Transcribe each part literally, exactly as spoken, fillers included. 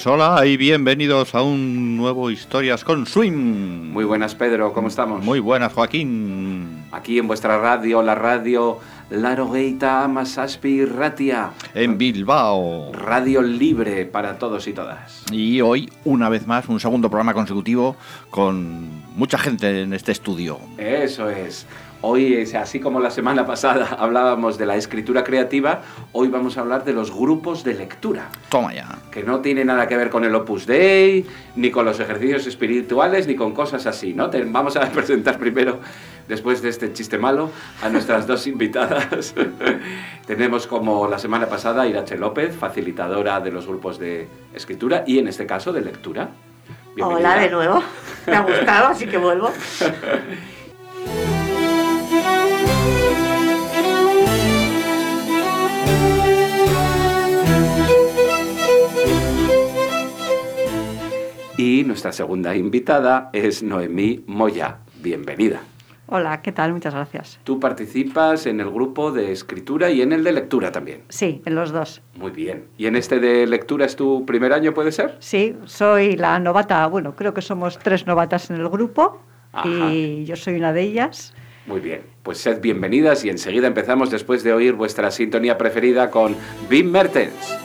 Pues hola y bienvenidos a un nuevo Historias con Swing. Muy buenas, Pedro, ¿cómo estamos? Muy buenas, Joaquín. Aquí en vuestra radio, la radio Larogeita Amasaspi Ratia. En Bilbao. Radio libre para todos y todas. Y hoy, una vez más, un segundo programa consecutivo con mucha gente en este estudio. Eso es. Hoy, así como la semana pasada hablábamos de la escritura creativa, hoy vamos a hablar de los grupos de lectura. Toma ya. Que no tiene nada que ver con el Opus Dei, ni con los ejercicios espirituales, ni con cosas así, ¿no? Te, vamos a presentar primero, después de este chiste malo, a nuestras dos invitadas. Tenemos, como la semana pasada, a Irache López, facilitadora de los grupos de escritura y, en este caso, de lectura. Bienvenida. Hola de nuevo. Me ha gustado, así que vuelvo. Y nuestra segunda invitada es Noemí Moya. Bienvenida. Hola, ¿qué tal? Muchas gracias. Tú participas en el grupo de escritura y en el de lectura también. Sí, en los dos. Muy bien. ¿Y en este de lectura es tu primer año, puede ser? Sí, soy la novata, bueno, creo que somos tres novatas en el grupo. Ajá. Y yo soy una de ellas. Muy bien, pues sed bienvenidas y enseguida empezamos después de oír vuestra sintonía preferida con Wim Mertens.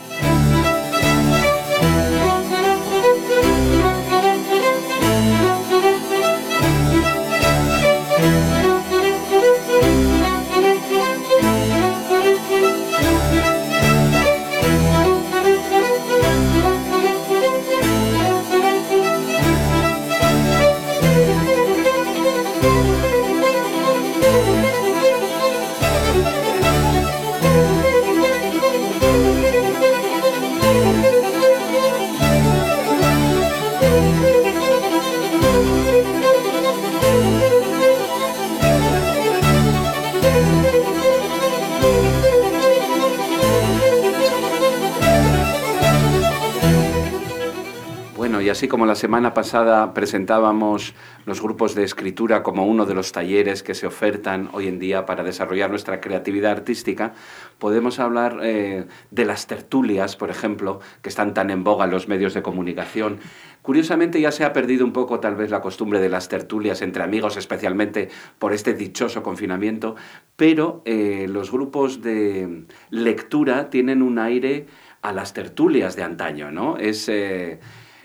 Y así como la semana pasada presentábamos los grupos de escritura como uno de los talleres que se ofertan hoy en día para desarrollar nuestra creatividad artística, podemos hablar eh, de las tertulias, por ejemplo, que están tan en boga en los medios de comunicación. Curiosamente ya se ha perdido un poco tal vez la costumbre de las tertulias entre amigos, especialmente por este dichoso confinamiento, pero eh, los grupos de lectura tienen un aire a las tertulias de antaño, ¿no? Es... Eh,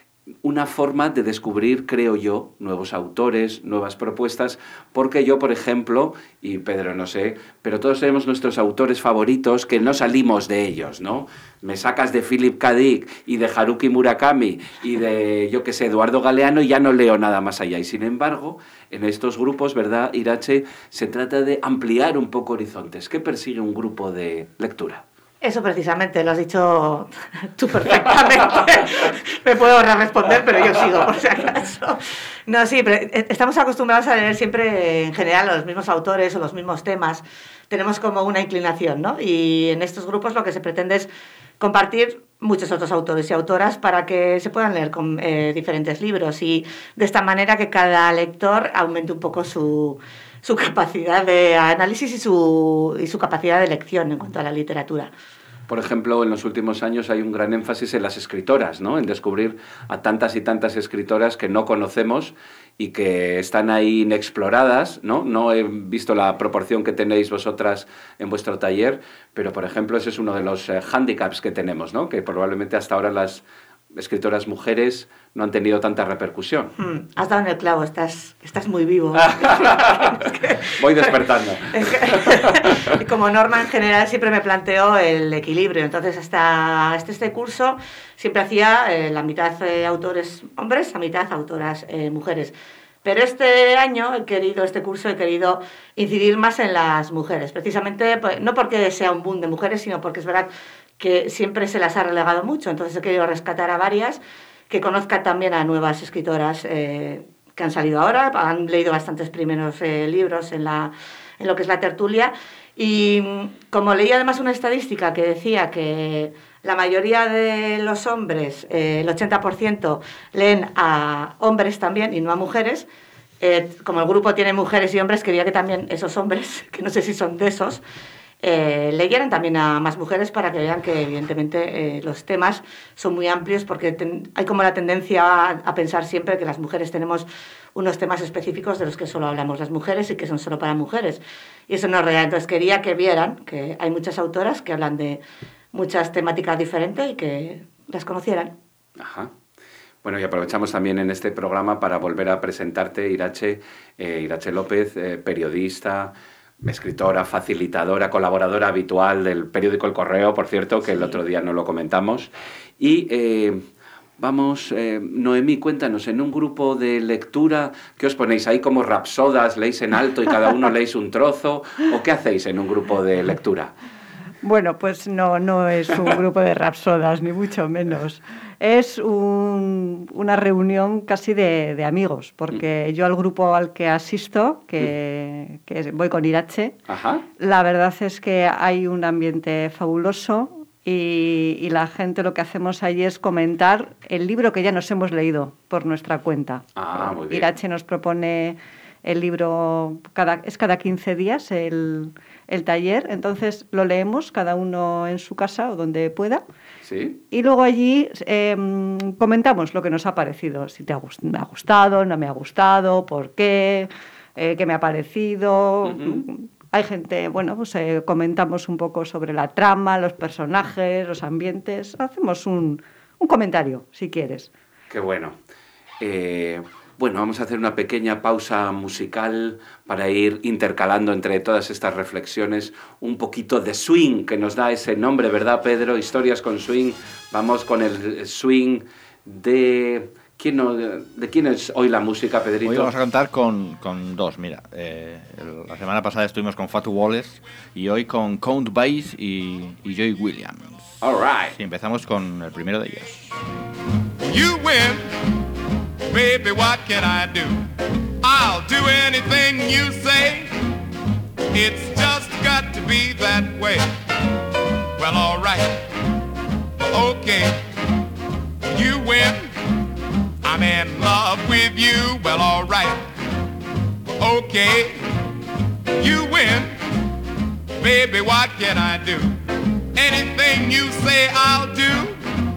una forma de descubrir, creo yo, nuevos autores, nuevas propuestas, porque yo, por ejemplo, y Pedro no sé, pero todos tenemos nuestros autores favoritos que no salimos de ellos, ¿no? Me sacas de Philip K. Dick y de Haruki Murakami y de, yo qué sé, Eduardo Galeano y ya no leo nada más allá. Y sin embargo, en estos grupos, ¿verdad, Irache? Se trata de ampliar un poco horizontes. ¿Qué persigue un grupo de lectura? Eso precisamente, lo has dicho tú perfectamente. Me puedo ahorrar responder, pero yo sigo, por si acaso. No, sí, pero estamos acostumbrados a leer siempre, en general, los mismos autores o los mismos temas. Tenemos como una inclinación, ¿no? Y en estos grupos lo que se pretende es compartir muchos otros autores y autoras para que se puedan leer con, eh, diferentes libros y de esta manera que cada lector aumente un poco su, su capacidad de análisis y su, y su capacidad de elección en cuanto a la literatura. Por ejemplo, en los últimos años hay un gran énfasis en las escritoras, ¿no? En descubrir a tantas y tantas escritoras que no conocemos y que están ahí inexploradas, ¿no? No he visto la proporción que tenéis vosotras en vuestro taller, pero, por ejemplo, ese es uno de los eh, hándicaps que tenemos, ¿no? Que probablemente hasta ahora las escritoras mujeres no han tenido tanta repercusión. Hmm, has dado en el clavo, estás, estás muy vivo. Voy despertando. Y como norma en general siempre me planteo el equilibrio, entonces hasta este, este curso siempre hacía eh, la mitad eh, autores hombres, la mitad autoras eh, mujeres. Pero este año he querido, este curso he querido incidir más en las mujeres, precisamente no porque sea un boom de mujeres, sino porque es verdad que siempre se las ha relegado mucho, entonces he querido rescatar a varias, que conozcan también a nuevas escritoras eh, que han salido ahora, han leído bastantes primeros eh, libros en, la, en lo que es la tertulia, y como leí además una estadística que decía que la mayoría de los hombres, eh, el ochenta por ciento, leen a hombres también y no a mujeres, eh, como el grupo tiene mujeres y hombres, quería que también esos hombres, que no sé si son de esos, eh, leyeran también a más mujeres para que vean que evidentemente eh, los temas son muy amplios, porque ten, hay como la tendencia a, a pensar siempre que las mujeres tenemos unos temas específicos de los que solo hablamos las mujeres y que son solo para mujeres, y eso no es real. Entonces quería que vieran que hay muchas autoras que hablan de muchas temáticas diferentes y que las conocieran. Ajá. Bueno, y aprovechamos también en este programa para volver a presentarte, Irache, eh, Irache López, eh, periodista, escritora, facilitadora, colaboradora habitual del periódico El Correo, por cierto, que sí. El otro día no lo comentamos. Y eh, vamos, eh, Noemí, cuéntanos, en un grupo de lectura, ¿qué os ponéis ahí como rapsodas? ¿Leéis en alto y cada uno leéis un trozo? ¿O qué hacéis en un grupo de lectura? Bueno, pues no, no es un grupo de rapsodas, ni mucho menos. Es un, una reunión casi de, de amigos, porque yo al grupo al que asisto, que, que voy con Irache, Ajá. La verdad es que hay un ambiente fabuloso y, y la gente lo que hacemos allí es comentar el libro que ya nos hemos leído por nuestra cuenta. Ah, muy bien. Irache nos propone el libro, cada, es cada quince días el, el taller, entonces lo leemos cada uno en su casa o donde pueda. ¿Sí? Y luego allí eh, comentamos lo que nos ha parecido, si te ha, gust- me ha gustado, no me ha gustado, por qué, eh, qué me ha parecido. Uh-huh. Hay gente, bueno, pues eh, comentamos un poco sobre la trama, los personajes, los ambientes. Hacemos un, un comentario, si quieres. Qué bueno. Eh... Bueno, vamos a hacer una pequeña pausa musical para ir intercalando entre todas estas reflexiones un poquito de swing, que nos da ese nombre, ¿verdad, Pedro? Historias con swing. Vamos con el swing de... ¿Quién no, ¿De quién es hoy la música, Pedrito? Hoy vamos a contar con, con dos, mira. Eh, el, la semana pasada estuvimos con Fatu Wallace y hoy con Count Basie y, y Joy Williams. All right. Sí, empezamos con el primero de ellos. You win. Baby, what can I do? I'll do anything you say. It's just got to be that way. Well, all right. Okay. You win. I'm in love with you. Well, all right. Okay. You win. Baby, what can I do? Anything you say I'll do.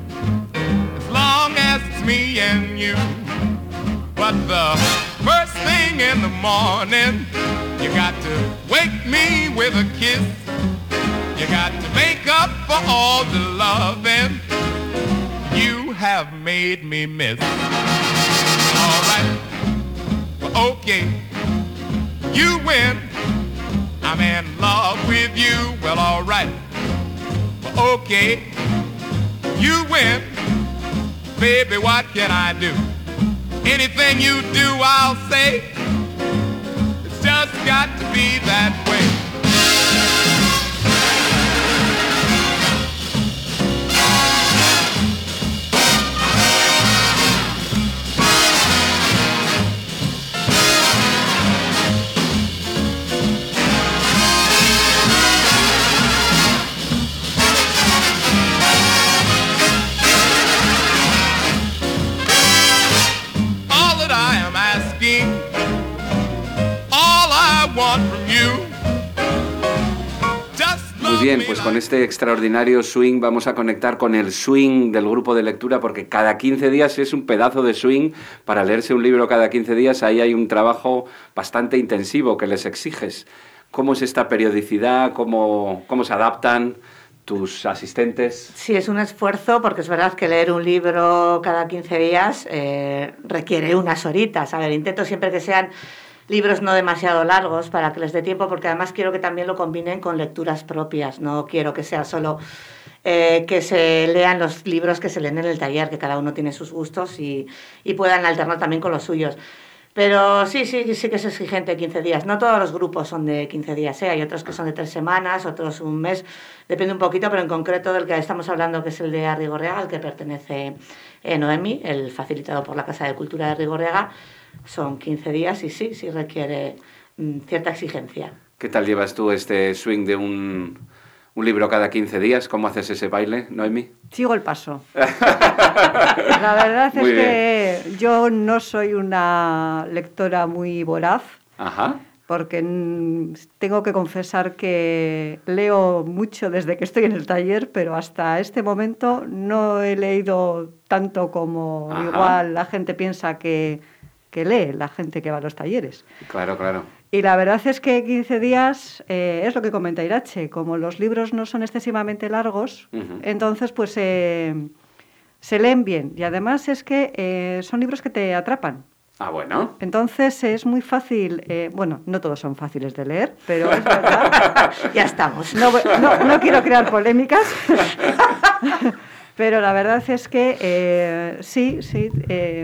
As long as it's me and you. But the first thing in the morning, you got to wake me with a kiss. You got to make up for all the loving you have made me miss. All right, well, okay, you win. I'm in love with you. Well, all right, well, okay, you win. Baby, what can I do? Anything you do, I'll say. It's just got to be that way. Muy bien, pues con este extraordinario swing vamos a conectar con el swing del grupo de lectura, porque cada quince días es un pedazo de swing. Para leerse un libro cada quince días, ahí hay un trabajo bastante intensivo que les exiges. ¿Cómo es esta periodicidad? ¿Cómo, cómo se adaptan tus asistentes? Sí, es un esfuerzo, porque es verdad que leer un libro cada quince días eh, requiere unas horitas. A ver, intento siempre que sean libros no demasiado largos para que les dé tiempo, porque además quiero que también lo combinen con lecturas propias. No quiero que sea solo eh, que se lean los libros que se leen en el taller, que cada uno tiene sus gustos y, y puedan alternar también con los suyos. Pero sí, sí, sí que es exigente quince días. No todos los grupos son de quince días, ¿eh? Hay otros que son de tres semanas, otros un mes. Depende un poquito, pero en concreto del que estamos hablando, que es el de Arrigorriaga, al que pertenece eh, Noemí, el facilitado por la Casa de Cultura de Arrigorriaga. Son quince días y sí, sí requiere mm, cierta exigencia. ¿Qué tal llevas tú este swing de un, un libro cada quince días? ¿Cómo haces ese baile, Noemí? Sigo el paso. La verdad es que yo no soy una lectora muy voraz. Ajá. porque mm, tengo que confesar que leo mucho desde que estoy en el taller, pero hasta este momento no he leído tanto como Ajá. igual la gente piensa que, que lee, la gente que va a los talleres. Claro, claro. Y la verdad es que quince días, eh, es lo que comenta Irache, como los libros no son excesivamente largos, Uh-huh. entonces pues eh, se leen bien. Y además es que eh, son libros que te atrapan. Ah, bueno. Entonces es muy fácil, eh, bueno, no todos son fáciles de leer, pero es verdad. Ya estamos. No, no, no quiero crear polémicas, pero la verdad es que eh, sí, sí, eh,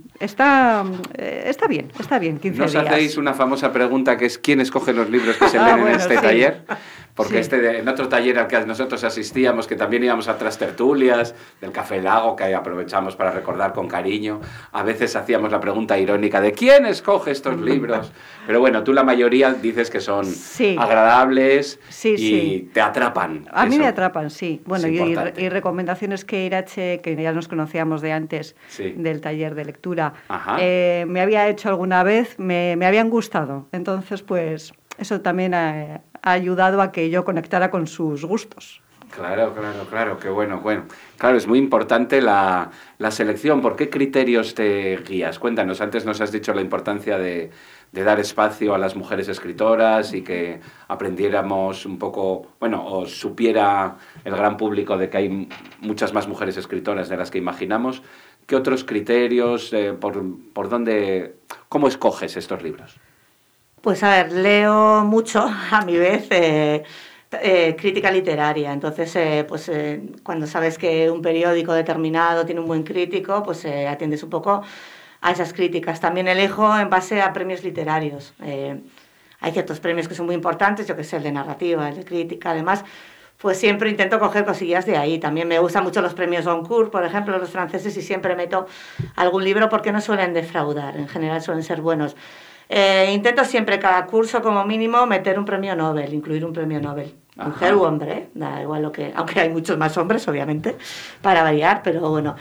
está, eh, está bien, está bien, quince Nos días. hacéis una famosa pregunta que es ¿quién escoge los libros que se Ah, leen bueno, en este sí. taller? Porque Sí. este de- en otro taller al que nosotros asistíamos, que también íbamos a otras tertulias, del Café Lago, que aprovechamos para recordar con cariño, a veces hacíamos la pregunta irónica de ¿quién escoge estos libros? Pero bueno, tú la mayoría dices que son Sí. agradables Sí, y sí. te atrapan. A mí Eso me atrapan, sí. Bueno, es y, importante. y recomendaciones que Irache, que ya nos conocíamos de antes, Sí. del taller de lectura, Ajá. eh, me había hecho alguna vez, me, me habían gustado. Entonces, pues, eso también ha, ha ayudado a que yo conectara con sus gustos. Claro, claro, claro, qué bueno, bueno. Claro, es muy importante la, la selección. ¿Por qué criterios te guías? Cuéntanos, antes nos has dicho la importancia de, de dar espacio a las mujeres escritoras y que aprendiéramos un poco, bueno, o supiera el gran público de que hay muchas más mujeres escritoras de las que imaginamos. ¿Qué otros criterios, eh, por, por dónde, cómo escoges estos libros? Pues a ver, leo mucho a mi vez eh, eh, crítica literaria. Entonces, eh, pues eh, cuando sabes que un periódico determinado tiene un buen crítico, pues eh, atiendes un poco a esas críticas. También elijo en base a premios literarios. Eh, hay ciertos premios que son muy importantes, yo que sé, el de narrativa, el de crítica, además. Pues siempre intento coger cosillas de ahí. También me gustan mucho los premios Goncourt, por ejemplo, los franceses, y siempre meto algún libro porque no suelen defraudar. En general suelen ser buenos. Eh, intento siempre, cada curso como mínimo, meter un premio Nobel, incluir un premio Nobel. Ajá. Mujer u hombre, da igual lo que... Aunque hay muchos más hombres, obviamente, para variar, pero bueno.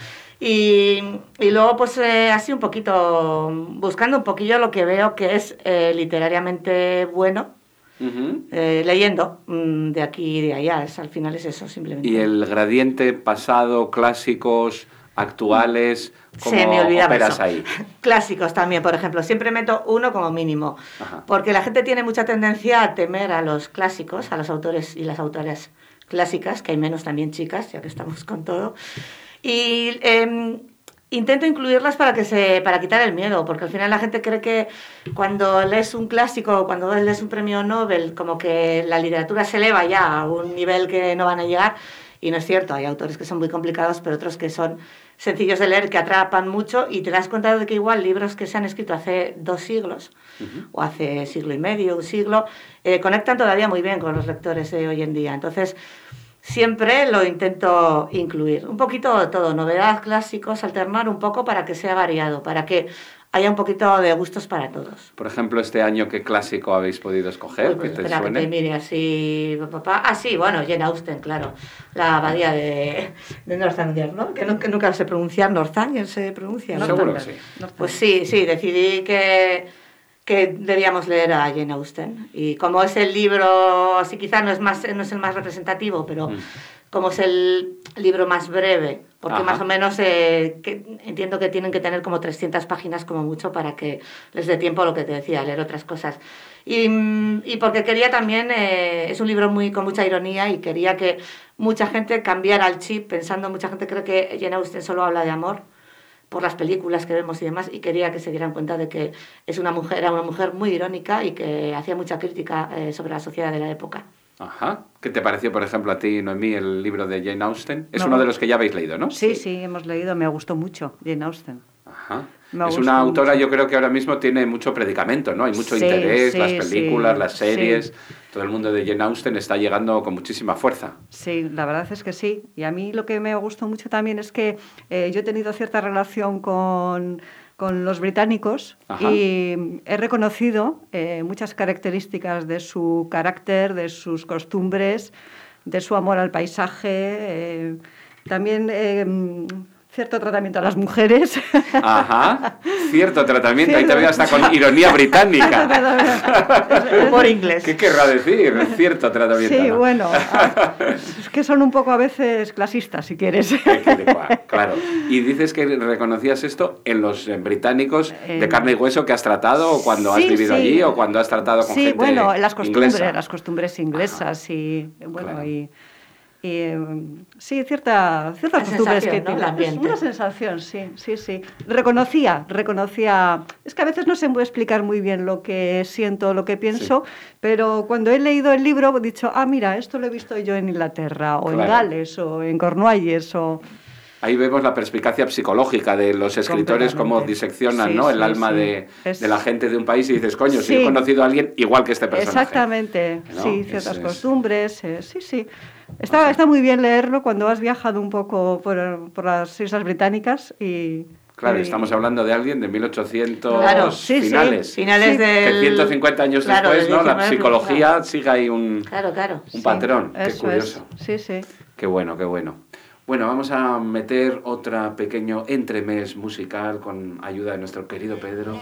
Y, y luego, pues eh, así un poquito, buscando un poquillo lo que veo que es eh, literariamente bueno, Uh-huh. eh, leyendo mm, de aquí y de allá. Es, al final es eso, simplemente. Y el gradiente pasado, clásicos, actuales, ¿cómo Se me olvidaba operas eso. ahí? Clásicos también, por ejemplo. Siempre meto uno como mínimo. Ajá. Porque la gente tiene mucha tendencia a temer a los clásicos, a los autores y las autoras clásicas, que hay menos también chicas, ya que estamos con todo. Y eh, intento incluirlas para que se para quitar el miedo, porque al final la gente cree que cuando lees un clásico, cuando lees un premio Nobel, como que la literatura se eleva ya a un nivel que no van a llegar. Y no es cierto, hay autores que son muy complicados, pero otros que son sencillos de leer, que atrapan mucho, y te das cuenta de que igual libros que se han escrito hace dos siglos, uh-huh. o hace siglo y medio, un siglo, eh, conectan todavía muy bien con los lectores de hoy en día. Entonces, siempre lo intento incluir. Un poquito de todo, novedad, clásicos, alternar un poco para que sea variado, para que haya un poquito de gustos para todos. Por ejemplo, este año, ¿qué clásico habéis podido escoger? Uy, pues que te espera, suene. que te mire así, papá. Ah, sí, bueno, Jane Austen, claro. La abadía de, de Northanger, ¿no? Que, no, que nunca sé pronunciar. Northanger se pronuncia, ¿no? Seguro que sí. Pues sí, sí, decidí que, que debíamos leer a Jane Austen. Y como es el libro, así quizá no es, más, no es el más representativo, pero mm. como es el libro más breve, porque Ajá. más o menos eh, que, entiendo que tienen que tener como trescientas páginas como mucho para que les dé tiempo a lo que te decía, a leer otras cosas. Y, y porque quería también, eh, es un libro muy con mucha ironía y quería que mucha gente cambiara el chip, pensando, mucha gente cree que Jane Austen solo habla de amor por las películas que vemos y demás, y quería que se dieran cuenta de que es una mujer, era una mujer muy irónica y que hacía mucha crítica eh, sobre la sociedad de la época. Ajá. ¿Qué te pareció, por ejemplo, a ti, Noemí, el libro de Jane Austen? Es no. uno de los que ya habéis leído, ¿no? Sí, sí, hemos leído. Me gustó mucho Jane Austen. Ajá. Me es una autora, mucho. Yo creo que ahora mismo tiene mucho predicamento, ¿no? Hay mucho sí, interés, sí, las películas, sí, las series, sí. todo el mundo de Jane Austen está llegando con muchísima fuerza. Sí, la verdad es que sí. Y a mí lo que me gustó mucho también es que eh, yo he tenido cierta relación con... con los británicos. Ajá. Y he reconocido eh, muchas características de su carácter, de sus costumbres, de su amor al paisaje, eh, también eh, cierto tratamiento a las mujeres. Ajá, cierto tratamiento, ahí te veo hasta con ironía británica. Humor inglés. ¿Qué querrá decir? Cierto tratamiento. Sí, ¿no? bueno, es que son un poco a veces clasistas, si quieres. Claro. Y dices que reconocías esto en los británicos Eh, de carne y hueso que has tratado, o cuando sí, has vivido sí. allí, o cuando has tratado con sí, gente bueno, las costumbres, inglesa. las costumbres inglesas y bueno Claro. y, y em, sí cierta, ciertas La costumbres sensación, que ¿no? tienen. El ambiente. Una sensación, sí, sí, sí. Reconocía, reconocía. Es que a veces no sé muy explicar muy bien lo que siento, lo que pienso, sí. Pero cuando he leído el libro he dicho, ah, mira, esto lo he visto yo en Inglaterra o claro. en Gales o en Cornualles o Ahí vemos la perspicacia psicológica de los escritores, cómo diseccionan sí, ¿no? el sí, alma sí. De, es... de la gente de un país y dices, coño, sí. si he conocido a alguien igual que este personaje. Exactamente, ¿no? Sí, ciertas es, costumbres, eh, sí, sí. Está, o sea, está muy bien leerlo cuando has viajado un poco por, por las Islas Británicas y... Claro, y... estamos hablando de alguien de mil ochocientos claro, sí, finales. Sí, finales sí. del... Que ciento cincuenta años claro, después, ¿no? La psicología claro. sigue ahí un, claro, claro. un patrón. Sí, qué curioso. Es. Sí, sí. Qué bueno, qué bueno. Bueno, vamos a meter otro pequeño entremés musical con ayuda de nuestro querido Pedro.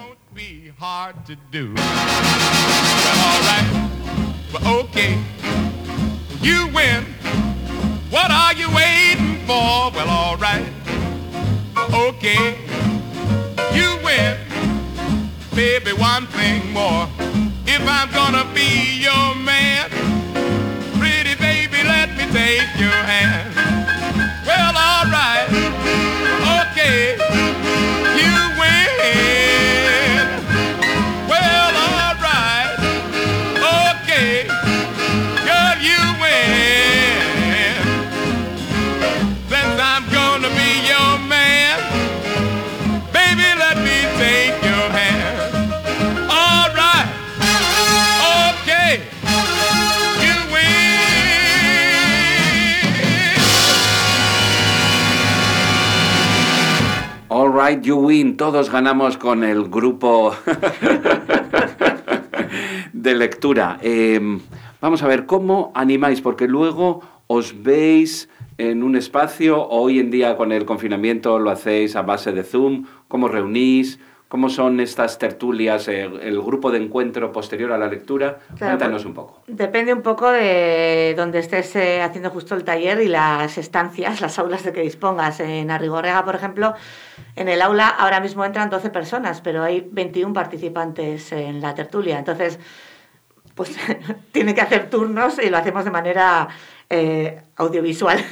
You win. What are you waiting for? Well, all right. Okay. You win. Baby, one thing more. If I'm gonna be your man, pretty baby, let me take your hand. Well, all right, okay, you win. Well, all right, okay, girl, you win. Since I'm gonna be your man, baby, let me take your hand. All right, okay, you win. All right, you win. Todos ganamos con el grupo de lectura. Eh, vamos a ver, ¿cómo animáis? Porque luego os veis en un espacio, o hoy en día con el confinamiento lo hacéis a base de Zoom. ¿Cómo reunís? ¿Cómo son estas tertulias, eh, el grupo de encuentro posterior a la lectura? Claro, cuéntanos un poco. Depende un poco de donde estés eh, haciendo justo el taller y las estancias, las aulas de que dispongas. En Arrigorriaga, por ejemplo, en el aula ahora mismo entran doce personas, pero hay veintiún participantes en la tertulia. Entonces, pues tiene que hacer turnos y lo hacemos de manera eh, audiovisual,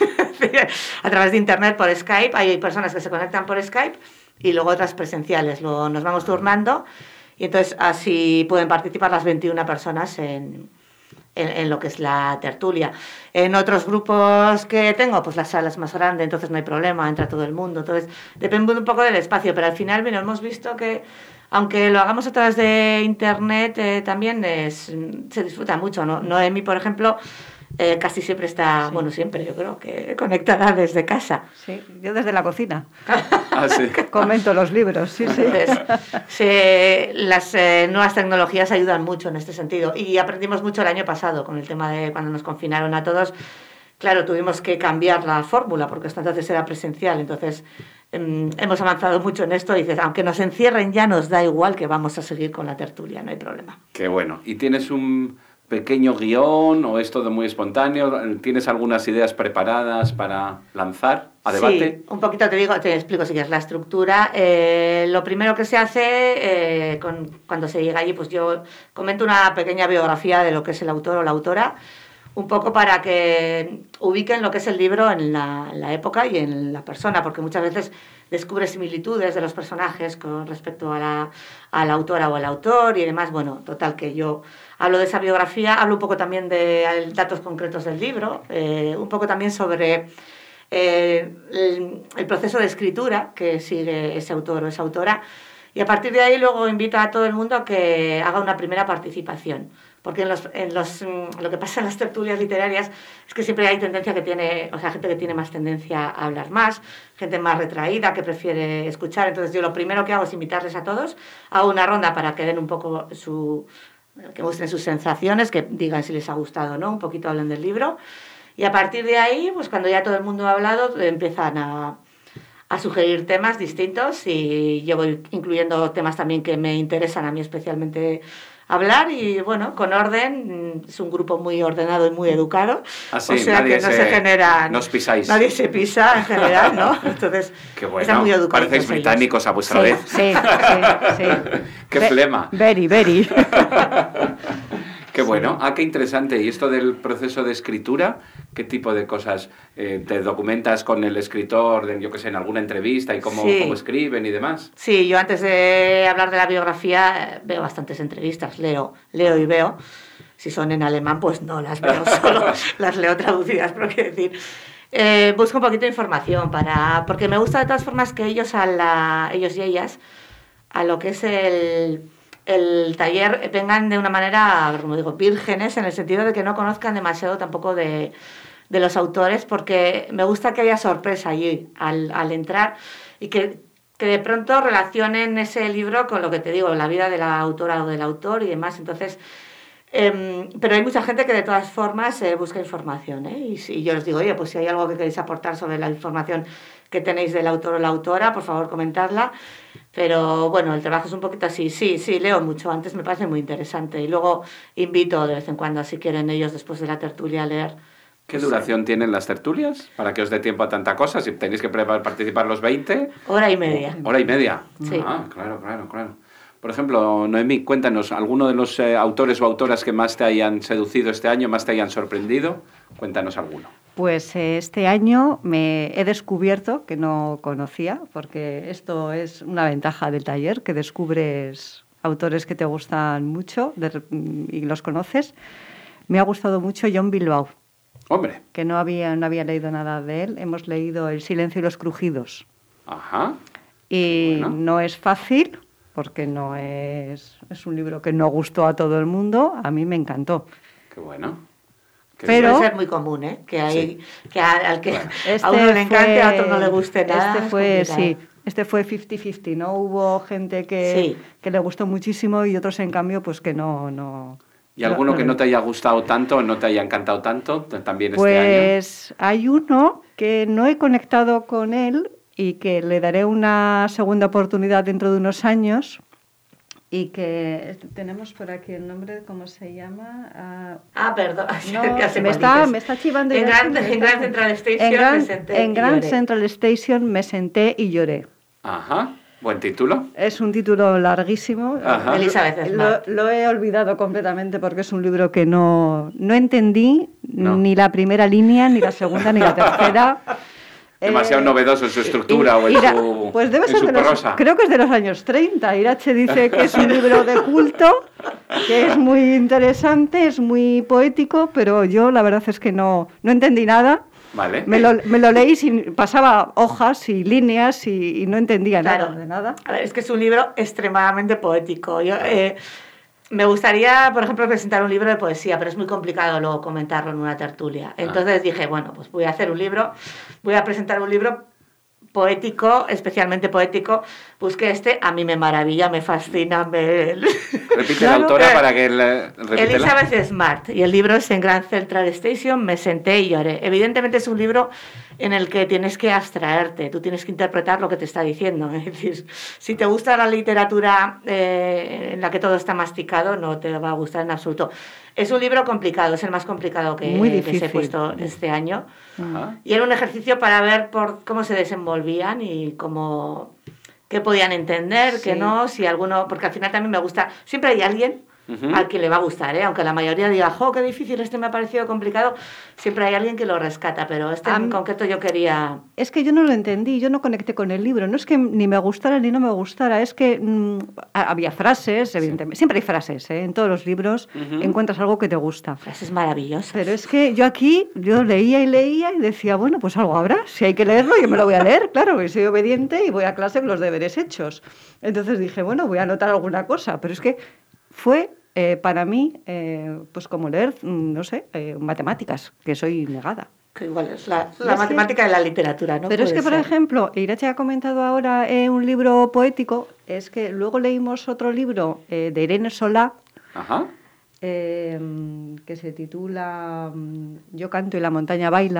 a través de internet, por Skype. Hay personas que se conectan por Skype y luego otras presenciales. Luego nos vamos turnando y entonces así pueden participar las veintiuna personas en, en, en lo que es la tertulia. En otros grupos que tengo, pues la sala es más grande, entonces no hay problema, entra todo el mundo. Entonces depende un poco del espacio, pero al final, mira, hemos visto que aunque lo hagamos a través de internet, eh, también es, se disfruta mucho, ¿no? Noemi, por ejemplo, Eh, casi siempre está, sí. bueno, siempre yo creo que conectada desde casa. Sí, yo desde la cocina. Ah, sí. Comento los libros, sí, sí. Entonces, se, las eh, nuevas tecnologías ayudan mucho en este sentido. Y aprendimos mucho el año pasado con el tema de cuando nos confinaron a todos. Claro, tuvimos que cambiar la fórmula porque hasta entonces era presencial. Entonces, eh, hemos avanzado mucho en esto y dices, aunque nos encierren ya nos da igual, que vamos a seguir con la tertulia, no hay problema. Qué bueno. ¿Y tienes un pequeño guión o es todo muy espontáneo? ¿Tienes algunas ideas preparadas para lanzar a debate? Sí, un poquito te digo, te explico si quieres la estructura. Eh, lo primero que se hace eh, con, cuando se llega allí, pues yo comento una pequeña biografía de lo que es el autor o la autora, un poco para que ubiquen lo que es el libro en la, en la época y en la persona, porque muchas veces descubre similitudes de los personajes con respecto a la, a la autora o al autor y demás. Bueno, total, que yo hablo de esa biografía, hablo un poco también de datos concretos del libro, eh, un poco también sobre eh, el, el proceso de escritura que sigue ese autor o esa autora, y a partir de ahí luego invito a todo el mundo a que haga una primera participación. Porque en, los, en los, lo que pasa en las tertulias literarias es que siempre hay tendencia que tiene, o sea, gente que tiene más tendencia a hablar más, gente más retraída que prefiere escuchar. Entonces yo lo primero que hago es invitarles a todos, hago una ronda para que den un poco su, que muestren sus sensaciones, que digan si les ha gustado o no, un poquito hablen del libro. Y a partir de ahí, pues cuando ya todo el mundo ha hablado, empiezan a, a sugerir temas distintos y yo voy incluyendo temas también que me interesan a mí especialmente hablar y bueno, con orden, es un grupo muy ordenado y muy educado, Así, o sea que no se, se genera... No os pisáis. Nadie se pisa en general, ¿no? Entonces, qué bueno, están muy educados. parecéis británicos a vuestra sí, vez. Sí, sí, sí. Qué flema. Very, very. Qué bueno, ah, qué interesante. ¿Y esto del proceso de escritura? ¿Qué tipo de cosas eh, te documentas con el escritor, de, yo qué sé, en alguna entrevista y cómo, sí. cómo escriben y demás? Sí, yo antes de hablar de la biografía eh, veo bastantes entrevistas, leo, leo y veo. Si son en alemán, pues no las veo, solo las leo traducidas, pero quiero decir... Eh, busco un poquito de información para... Porque me gusta de todas formas que ellos, a la, ellos y ellas, a lo que es el... el taller vengan de una manera, como digo, vírgenes, en el sentido de que no conozcan demasiado tampoco de, de los autores, porque me gusta que haya sorpresa allí al, al entrar y que, que de pronto relacionen ese libro con lo que te digo, la vida de la autora o del autor y demás. Entonces, eh, pero hay mucha gente que de todas formas eh, busca información, ¿eh? Y si yo les digo, oye, pues si hay algo que queréis aportar sobre la información que tenéis del autor o la autora, por favor comentadla. Pero bueno, el trabajo es un poquito así. Sí, sí, leo mucho. Antes me parece muy interesante. Y luego invito de vez en cuando, si quieren ellos, después de la tertulia, a leer. ¿Qué duración tienen las tertulias? Para que os dé tiempo a tanta cosa. Si tenéis que participar los veinte... Hora y media. Hora y media. Sí. Ah, claro, claro, claro. Por ejemplo, Noemí, cuéntanos, ¿alguno de los eh, autores o autoras que más te hayan seducido este año, más te hayan sorprendido? Cuéntanos alguno. Pues eh, este año me he descubierto, que no conocía, porque esto es una ventaja del taller, que descubres autores que te gustan mucho de, y los conoces. Me ha gustado mucho John Bilbao. Hombre. Que no había, no había leído nada de él. Hemos leído El silencio y los crujidos. Ajá. Y bueno. No es fácil, porque no es, es un libro que no gustó a todo el mundo. A mí me encantó. Qué bueno. Pero puede ser muy común, ¿eh? Que, hay, sí. que a, al que bueno, este a uno le encante, fue, a otro no le guste nada. Este fue, sí, este fue cincuenta cincuenta, ¿no? Hubo gente que, sí. que le gustó muchísimo y otros, en cambio, pues que no... no ¿Y alguno no, que no, no te haya gustado tanto, no te haya encantado tanto también pues, este año? Pues hay uno que no he conectado con él y que le daré una segunda oportunidad dentro de unos años. Y que tenemos por aquí el nombre, ¿cómo se llama? Uh, ah, perdón. No, me, está, me está chivando. En Grand, en Grand Central Station en Grand, me senté En y Grand lloré. Central Station me senté y lloré. Ajá. ¿Buen título? Es un título larguísimo. Ajá. Elizabeth Smart. Lo, lo he olvidado completamente porque es un libro que no, no entendí no. ni la primera línea, ni la segunda, ni la tercera. Demasiado eh, novedoso en su estructura y, o en Ira, su, pues debe en ser su de los, prosa. Creo que es de los años treinta. Irache dice que es un libro de culto, que es muy interesante, es muy poético, pero yo la verdad es que no, no entendí nada. Vale. Me lo, me lo leí, sin, pasaba hojas y líneas y, y no entendía claro. nada de nada. A ver, es que es un libro extremadamente poético. Yo... Eh, Me gustaría, por ejemplo, presentar un libro de poesía, pero es muy complicado luego comentarlo en una tertulia. Entonces ah. dije, bueno, pues voy a hacer un libro, voy a presentar un libro poético, especialmente poético. Busqué este, a mí me maravilla, me fascina. Me... Repite claro, la autora para que... La, Elizabeth Smart, y el libro es en Grand Central Station, me senté y lloré. Evidentemente es un libro en el que tienes que abstraerte, tú tienes que interpretar lo que te está diciendo. Es decir, si te gusta la literatura eh, en la que todo está masticado, no te va a gustar en absoluto. Es un libro complicado, es el más complicado que, que se he puesto este año. Ajá. Y era un ejercicio para ver por cómo se desenvolvían y cómo qué podían entender, sí. qué no, si alguno, porque al final también me gusta, siempre hay alguien uh-huh. al que le va a gustar, ¿eh? Aunque la mayoría diga, jo, qué difícil, este me ha parecido complicado, siempre hay alguien que lo rescata, pero este um, en concreto yo quería... Es que yo no lo entendí, yo no conecté con el libro, no es que ni me gustara ni no me gustara, es que mmm, había frases, evidentemente, sí. siempre hay frases, ¿eh? En todos los libros uh-huh. encuentras algo que te gusta. Frases maravillosas. Pero es que yo aquí, yo leía y leía y decía, bueno, pues algo habrá, si hay que leerlo yo me lo voy a leer, claro, que soy obediente y voy a clase con los deberes hechos. Entonces dije, bueno, voy a anotar alguna cosa, pero es que fue... Eh, para mí, eh, pues como leer, no sé, eh, matemáticas, que soy negada. Que igual es la, la es matemática que, de la literatura, ¿no? Pero es que, ser. por ejemplo, Irache ha comentado ahora eh, un libro poético, es que luego leímos otro libro eh, de Irene Solá, Ajá. Eh, que se titula Yo canto y la montaña baila,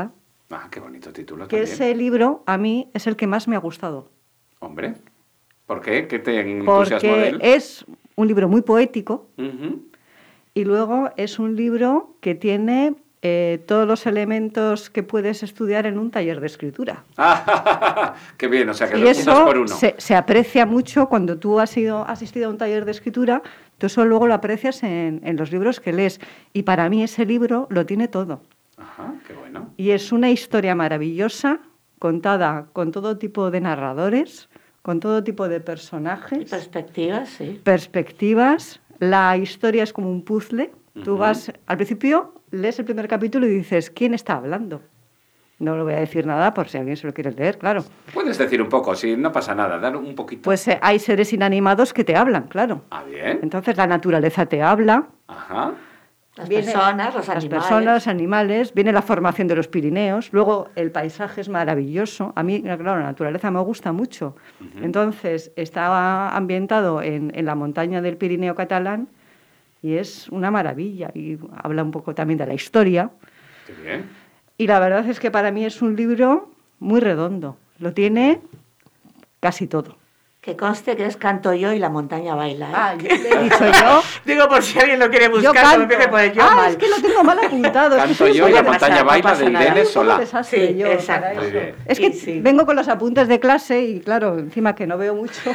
Ah, qué bonito título que también. ese libro a mí es el que más me ha gustado. Hombre, ¿por qué? ¿Qué te entusiasmó de Porque él? es un libro muy poético Uh-huh. y luego es un libro que tiene eh, todos los elementos que puedes estudiar en un taller de escritura. Ah, qué bien, o sea que Y lo juntas eso por uno. se, se aprecia mucho cuando tú has ido, asistido a un taller de escritura, tú eso luego lo aprecias en, en los libros que lees. Y para mí ese libro lo tiene todo. Ajá, qué bueno. Y es una historia maravillosa, contada con todo tipo de narradores, con todo tipo de Y personajes, perspectivas, sí. perspectivas. La historia es como un puzzle. Tú Ujú. vas, al principio, lees el primer capítulo y dices, ¿quién está hablando? No lo voy a decir nada por si alguien se lo quiere leer, claro. Puedes decir un poco, sí, no pasa nada, dar un poquito. Pues eh, hay seres inanimados que te hablan, claro. Ah, bien. Entonces la naturaleza te habla. Ajá. Las Viene- personas, los Las animales. personas, los animales, viene la formación de los Pirineos, luego el paisaje es maravilloso. A mí, claro, la naturaleza me gusta mucho. Entonces, está ambientado en, en la montaña del Pirineo catalán y es una maravilla. Y habla un poco también de la historia. Qué bien. Y la verdad es que para mí es un libro muy redondo. Lo tiene casi todo. Que conste que es Canto yo y la montaña baila. ¿eh? Ah, yo le he dicho yo. Digo, por si alguien lo quiere Yo buscar, canto. que me empiece por el yo ah, mal. es que lo tengo mal apuntado. es que Canto soy yo y un la poco montaña desastre, baila no pasa de nada. Irene un poco Solá. desastre Sí, yo exacto. para Muy eso. bien. Es que Y sí. vengo con los apuntes de clase y claro, encima que no veo mucho.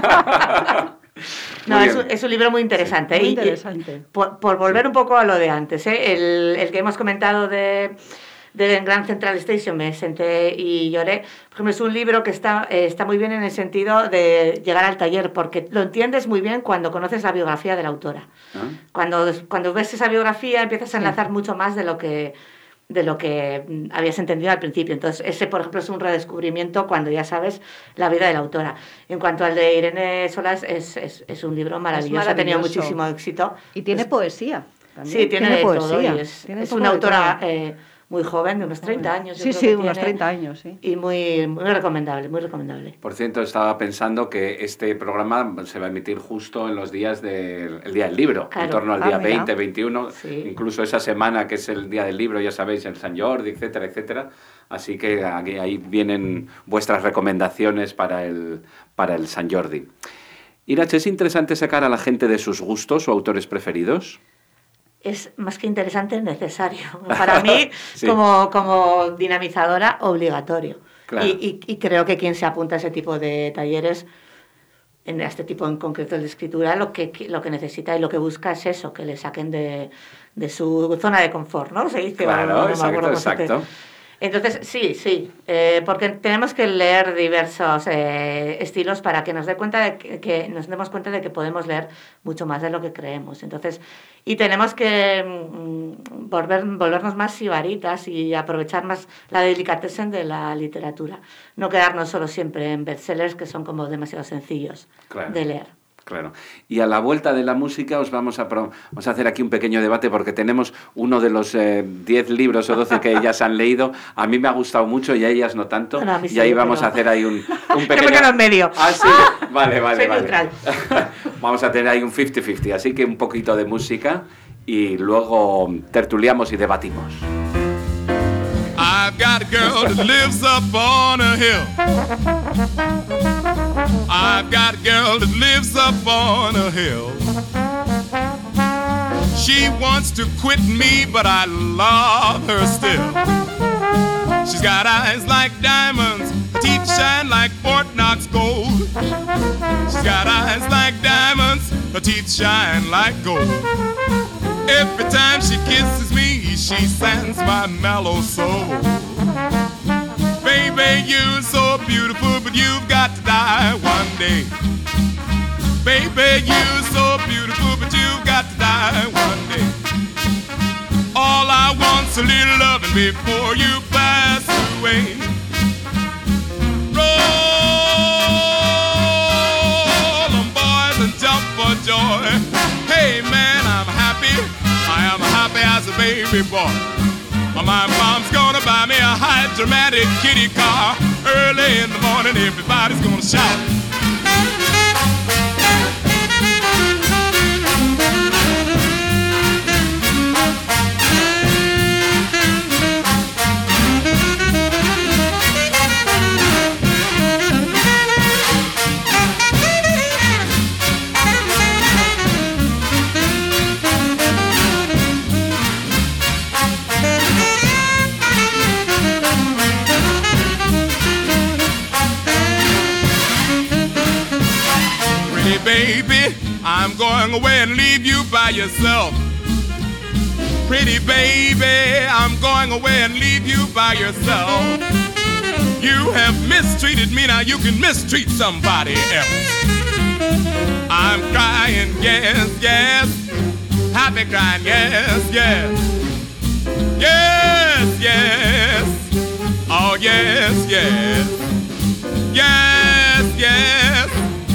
No, Muy es bien. un, es un libro muy interesante. Muy y- y interesante. por, por volver un poco a lo de antes, ¿eh? el, el que hemos comentado de, de Grand Central Station, me senté y lloré. Por ejemplo, es un libro que está, eh, está muy bien en el sentido de llegar al taller, porque lo entiendes muy bien cuando conoces la biografía de la autora. ¿Ah? Cuando, cuando ves esa biografía empiezas a enlazar mucho más de lo que de lo que mm, habías entendido al principio. Entonces, ese, por ejemplo, es un redescubrimiento cuando ya sabes la vida de la autora. En cuanto al de Irene Solás, es, es, es un libro maravilloso, ha tenido maravilloso. muchísimo éxito. Y tiene Es- poesía. también. Sí, tiene, de todo, poesía. y es, Tiene es un una poco de autora todo. eh, muy joven, de unos treinta años. yo Sí, creo sí, que unos tiene, treinta años, sí. Y muy, muy recomendable, muy recomendable. Por cierto, estaba pensando que este programa se va a emitir justo en los días del el día del libro, Claro. en torno al Ah, día mira. veinte, veintiuno, Sí. incluso esa semana que es el día del libro, ya sabéis, el San Jordi, etcétera, etcétera. Así que aquí, ahí vienen vuestras recomendaciones para el, para el San Jordi. Irache, ¿es interesante sacar a la gente de sus gustos o autores preferidos? Es más que interesante, necesario. Para mí, Sí. como, como dinamizadora, obligatorio. Claro. Y, y, y creo que quien se apunta a ese tipo de talleres, en este tipo en concreto de escritura, lo que, lo que necesita y lo que busca es eso, que le saquen de, de su zona de confort, ¿no? Se dice, Claro, no, no me exacto, acuerdo cómo se exacto. dice. Entonces, sí, sí, eh, porque tenemos que leer diversos eh, estilos para que nos dé cuenta de que, que nos demos cuenta de que podemos leer mucho más de lo que creemos. Entonces, y tenemos que mm, volver, volvernos más sibaritas y aprovechar más la delicatessen de la literatura. No quedarnos solo siempre en bestsellers que son como demasiado sencillos Claro. de leer. Claro. Y a la vuelta de la música os vamos a, pro- vamos a hacer aquí un pequeño debate porque tenemos uno de los eh, diez libros o doce que ellas han leído. A mí me ha gustado mucho y a ellas no tanto. Bueno, a mí y sí, ahí vamos pero- a hacer ahí un, un Yo pequeño... me quedo en medio. Ah, sí. Vale, vale, Soy vale. neutral. Vamos a tener ahí un cincuenta cincuenta. Así que un poquito de música y luego tertuliamos y debatimos. I've got a girl that lives up on a hill. I've got a girl that lives up on a hill. She wants to quit me, but I love her still. She's got eyes like diamonds, teeth shine like Fort Knox gold. She's got eyes like diamonds, her teeth shine like gold. Every time she kisses me, she sands my mellow soul. Baby, you're so beautiful, but you've got to die one day. Baby, you're so beautiful, but you've got to die one day. All I want's a little loving before you pass away. Roll 'em, boys, and jump for joy. Hey, man, I'm happy. I am happy as a baby boy. My mom's gonna buy me a high dramatic kitty car. Early in the morning, everybody's gonna shout. baby, I'm going away and leave you by yourself. Pretty baby, I'm going away and leave you by yourself. You have mistreated me, now you can mistreat somebody else. I'm crying, yes, yes, happy crying, yes, yes. Yes, yes, oh yes, yes. Yes, yes,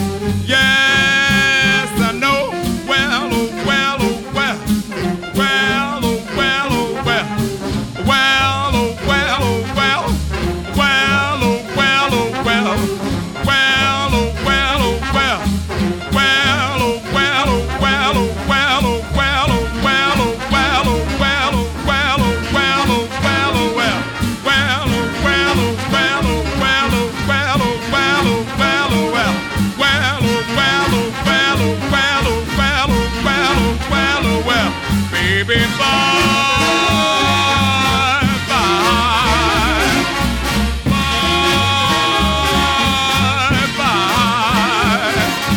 yes, I know. Well, oh, well, oh, well. Well, oh, well, oh, well. Well, oh, well, oh, well. Well, oh, well, oh, well. Well, oh, well, oh, well. Well, oh, well, oh, well, oh, well, oh, well, oh, well, oh, well, oh, well, oh, well, oh, well, oh, well, oh, well. Well, oh, well, oh, well, oh, well, oh, well, oh, well, oh, well, oh, well. Well, oh, well, oh, well, oh, well, oh, well, oh, well, oh, well, oh, well. Baby, bye, bye. Bye, bye.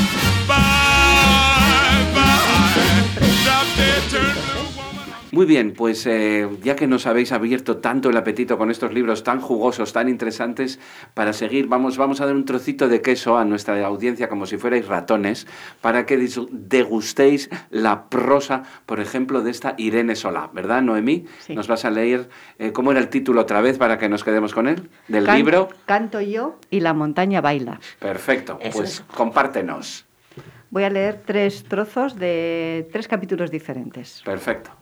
Bye, bye. Drop dead, turn blue woman. Muy bien, pues eh, ya que nos habéis abierto tanto el apetito con estos libros tan jugosos, tan interesantes, para seguir vamos, vamos a dar un trocito de queso a nuestra audiencia como si fuerais ratones, para que dis- degustéis la prosa, por ejemplo, de esta Irene Solá, ¿verdad, Noemí? Sí. Nos vas a leer, eh, ¿cómo era el título otra vez para que nos quedemos con él? Del Can- libro. Canto yo y la montaña baila. Perfecto, Eso, pues eso. compártenos. Voy a leer tres trozos de tres capítulos diferentes. Perfecto.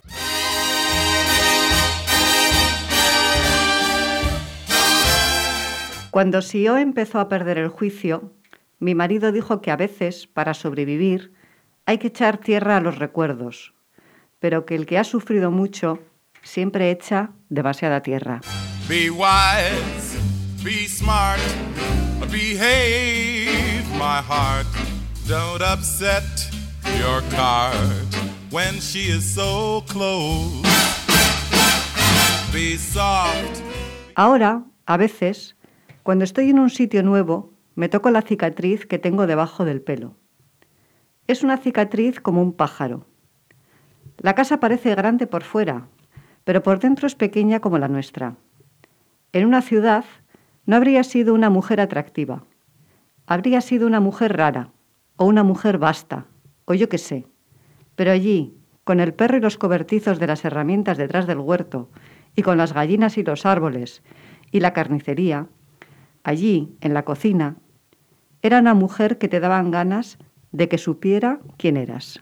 Cuando Sio empezó a perder el juicio, mi marido dijo que a veces, para sobrevivir, hay que echar tierra a los recuerdos, pero que el que ha sufrido mucho siempre echa demasiada tierra. Be wise, be smart, behave, my heart. Don't upset your cart when she is so close. Be soft. Ahora, a veces, cuando estoy en un sitio nuevo, me toco la cicatriz que tengo debajo del pelo. Es una cicatriz como un pájaro. La casa parece grande por fuera, pero por dentro es pequeña como la nuestra. En una ciudad no habría sido una mujer atractiva. Habría sido una mujer rara, o una mujer vasta, o yo qué sé. Pero allí, con el perro y los cobertizos de las herramientas detrás del huerto, y con las gallinas y los árboles, y la carnicería, allí, en la cocina, era una mujer que te daban ganas de que supiera quién eras.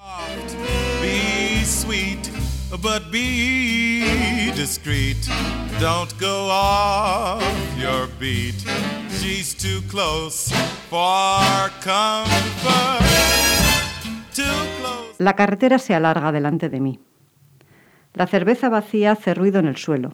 Be sweet, but be discreet. Don't go off your beat. She's too close for comfort. Too close. La carretera se alarga delante de mí. La cerveza vacía hace ruido en el suelo.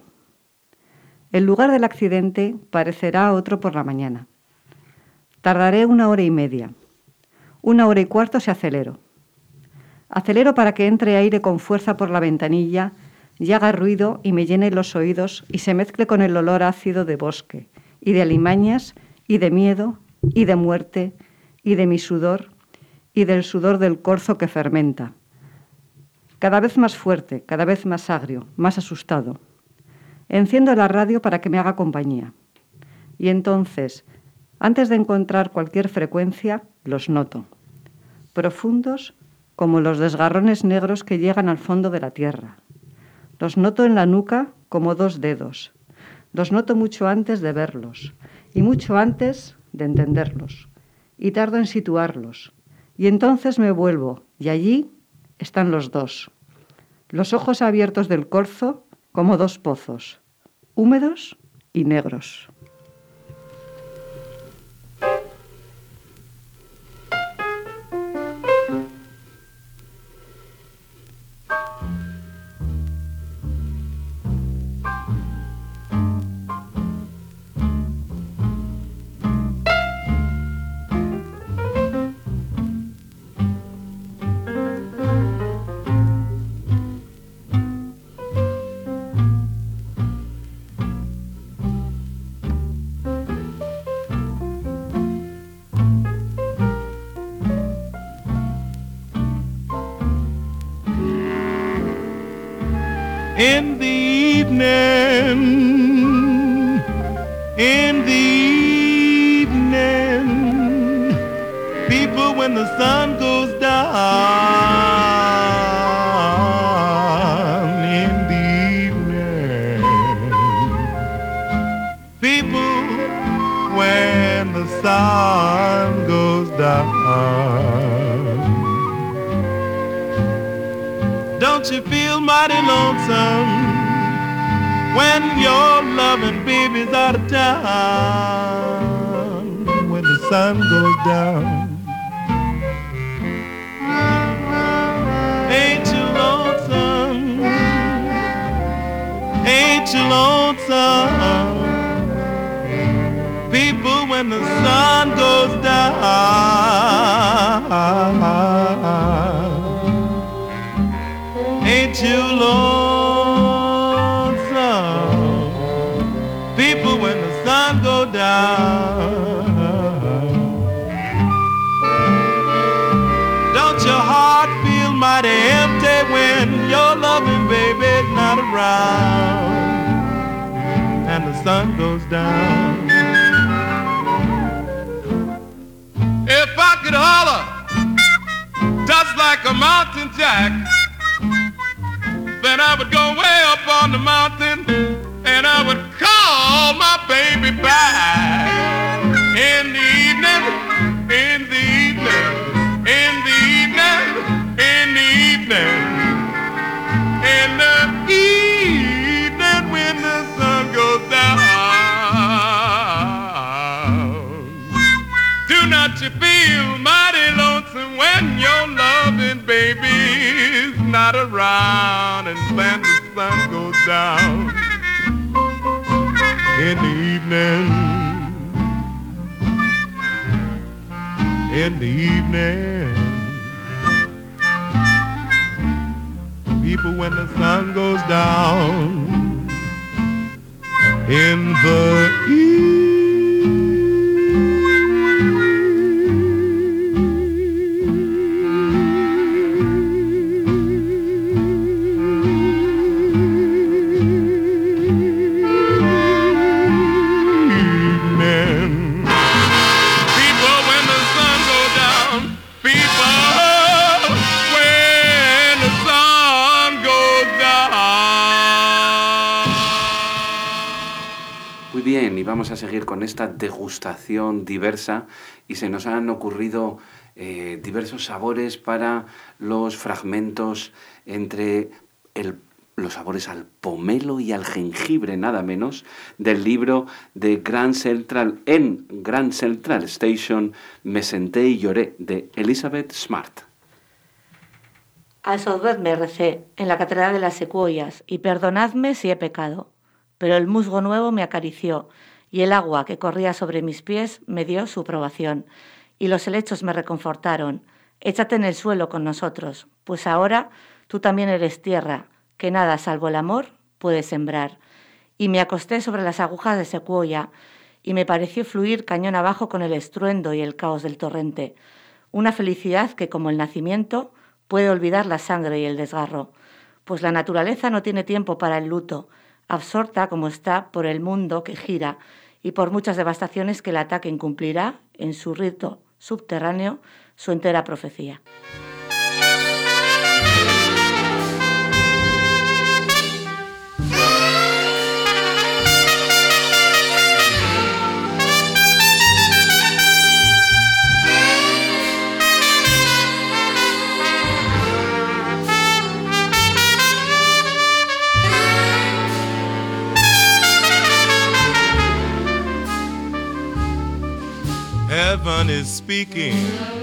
El lugar del accidente parecerá otro por la mañana. Tardaré una hora y media. Una hora y cuarto si acelero. Acelero para que entre aire con fuerza por la ventanilla y haga ruido y me llene los oídos y se mezcle con el olor ácido de bosque y de alimañas y de miedo y de muerte y de mi sudor y del sudor del corzo que fermenta. Cada vez más fuerte, cada vez más agrio, más asustado. Enciendo la radio para que me haga compañía. Y entonces, antes de encontrar cualquier frecuencia, los noto. Profundos como los desgarrones negros que llegan al fondo de la tierra. Los noto en la nuca como dos dedos. Los noto mucho antes de verlos y mucho antes de entenderlos. Y tardo en situarlos. Y entonces me vuelvo y allí están los dos. Los ojos abiertos del corzo como dos pozos, húmedos y negros. in the evening, in the evening, people when the sun goes down, in the evening, people when the sun goes down. Don't you feel mighty lonesome when your loving baby's out of town, when the sun goes down? Ain't you lonesome? Ain't you lonesome? People when the sun goes down. Ain't you lonesome? People when the sun goes down. Don't your heart feel mighty empty when your loving baby's not around and the sun goes down? If I could holler just like a mountain jack, then I would go way up on the mountain and I would call my baby back. In the evening, in the evening, in the evening, in the evening, in the evening when the sun goes down. Do not you feel mighty lonesome when your loving baby's not around and when the sun goes down? In the evening, in the evening, people when the sun goes down. In the evening. Y vamos a seguir con esta degustación diversa y se nos han ocurrido eh, diversos sabores para los fragmentos entre el, los sabores al pomelo y al jengibre, nada menos, del libro de Grand Central en Grand Central Station, Me senté y lloré, de Elizabeth Smart. Absolvedme, recé, en la catedral de las secuoyas, y perdonadme si he pecado. Pero el musgo nuevo me acarició, y el agua que corría sobre mis pies me dio su aprobación, y los helechos me reconfortaron. Échate en el suelo con nosotros, pues ahora tú también eres tierra, que nada salvo el amor puede sembrar. Y me acosté sobre las agujas de secuoya, y me pareció fluir cañón abajo con el estruendo y el caos del torrente. Una felicidad que, como el nacimiento, puede olvidar la sangre y el desgarro, pues la naturaleza no tiene tiempo para el luto, absorta como está por el mundo que gira y por muchas devastaciones que el ataque incumplirá en su rito subterráneo su entera profecía. Heaven is speaking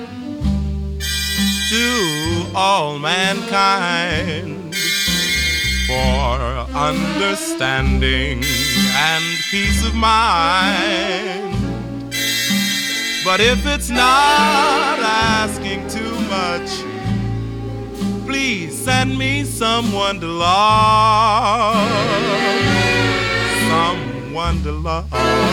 to all mankind for understanding and peace of mind. But if it's not asking too much, please send me someone to love, someone to love.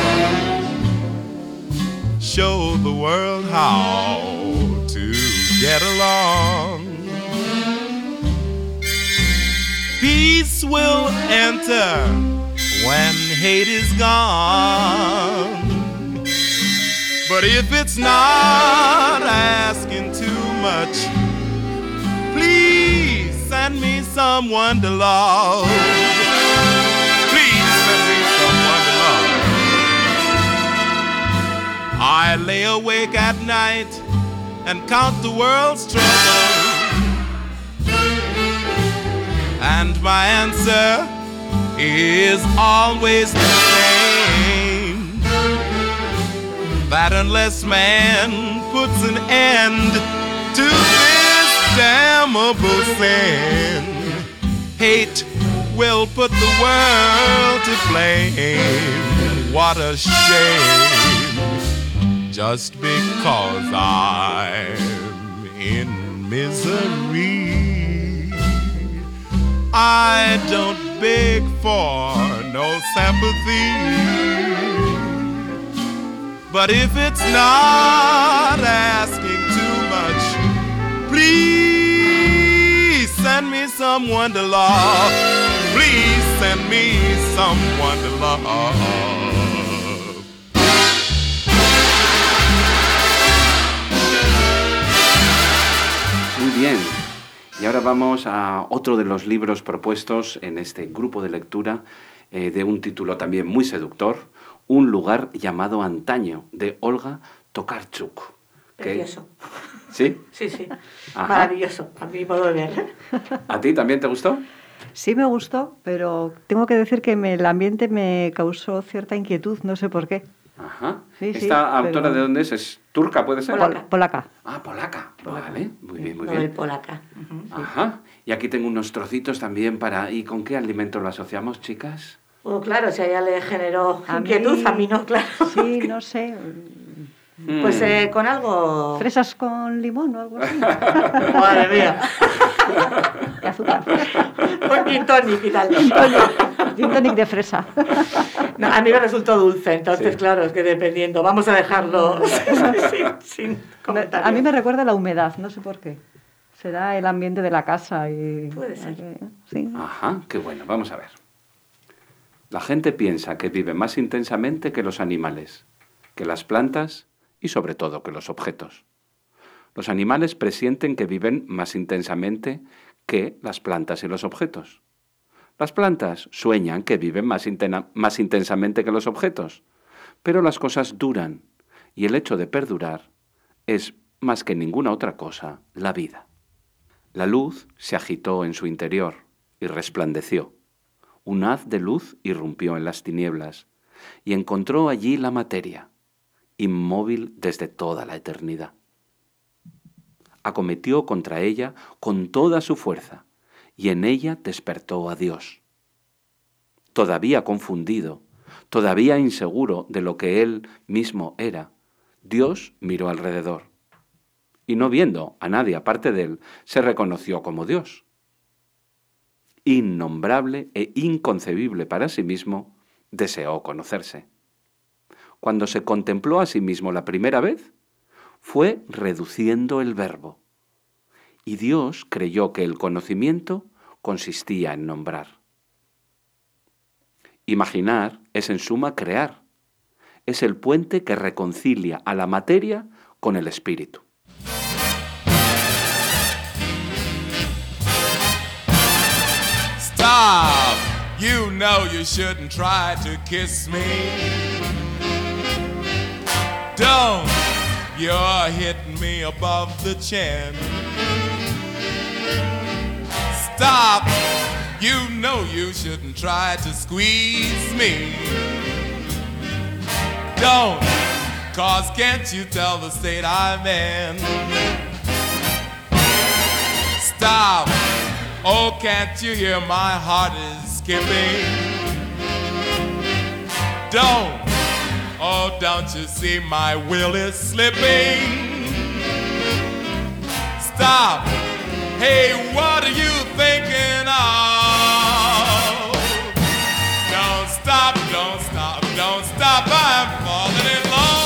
Show the world how to get along. peace will enter when hate is gone. But if it's not asking too much, please send me someone to love. Please send me someone to love. I lay awake at night and count the world's trouble, and my answer is always the same, that unless man puts an end to this damnable sin, hate will put the world to flame. What a shame, just because I'm in misery. I don't beg for no sympathy, but if it's not asking too much, please send me someone to love. Please send me someone to love. Muy bien. Y ahora vamos a otro de los libros propuestos en este grupo de lectura, eh, de un título también muy seductor, Un lugar llamado Antaño, de Olga Tokarczuk. Precioso. ¿Sí? Sí, sí. Ajá. Maravilloso, a mi modo de ver. ¿A ti también te gustó? Sí me gustó, pero tengo que decir que me, el ambiente me causó cierta inquietud, no sé por qué. Ajá. Sí, sí, ¿Esta autora pero- de dónde es? ¿Es turca, puede ser? Polaca. Polaca. Ah, polaca. Vale, muy bien, muy Lo de bien. polaca. Ujú. Ajá. Y aquí tengo unos trocitos también para... ¿Y con qué alimento lo asociamos, chicas? Bueno, claro, si a ella le generó A mí- inquietud, a mí no, claro. Sí, no sé. Pues Mm. eh, con algo... Fresas con limón o algo así. Madre mía. Y azúcar. Con gin tonic y tal. Gin tonic de fresa. No, a mí me resultó dulce, entonces Sí. claro, es que dependiendo. Vamos a dejarlo sin, sin comentarios. A mí me recuerda la humedad, no sé por qué. Será el ambiente de la casa y... Puede ser. Sí. Ajá, qué bueno. Vamos a ver. La gente piensa que vive más intensamente que los animales, que las plantas y sobre todo que los objetos. Los animales presienten que viven más intensamente que las plantas y los objetos. Las plantas sueñan que viven más, intena- más intensamente que los objetos, pero las cosas duran y el hecho de perdurar es, más que ninguna otra cosa, la vida. La luz se agitó en su interior y resplandeció. Un haz de luz irrumpió en las tinieblas y encontró allí la materia, inmóvil desde toda la eternidad. Acometió contra ella con toda su fuerza y en ella despertó a Dios. Todavía confundido, todavía inseguro de lo que él mismo era, Dios miró alrededor y no viendo a nadie aparte de él, se reconoció como Dios. Innombrable e inconcebible para sí mismo, deseó conocerse. Cuando se contempló a sí mismo la primera vez, fue reduciendo el verbo. Y Dios creyó que el conocimiento consistía en nombrar. Imaginar es en suma crear. Es el puente que reconcilia a la materia con el espíritu. Stop! You know you shouldn't try to kiss me. Don't! You're hitting me above the chin. Stop! You know you shouldn't try to squeeze me. Don't! Cause can't you tell the state I'm in? Stop! Oh, can't you hear my heart is skipping? Don't! Oh, don't you see my will is slipping? Stop! Hey, what are you thinking of? Don't stop, don't stop, don't stop, I'm falling in love.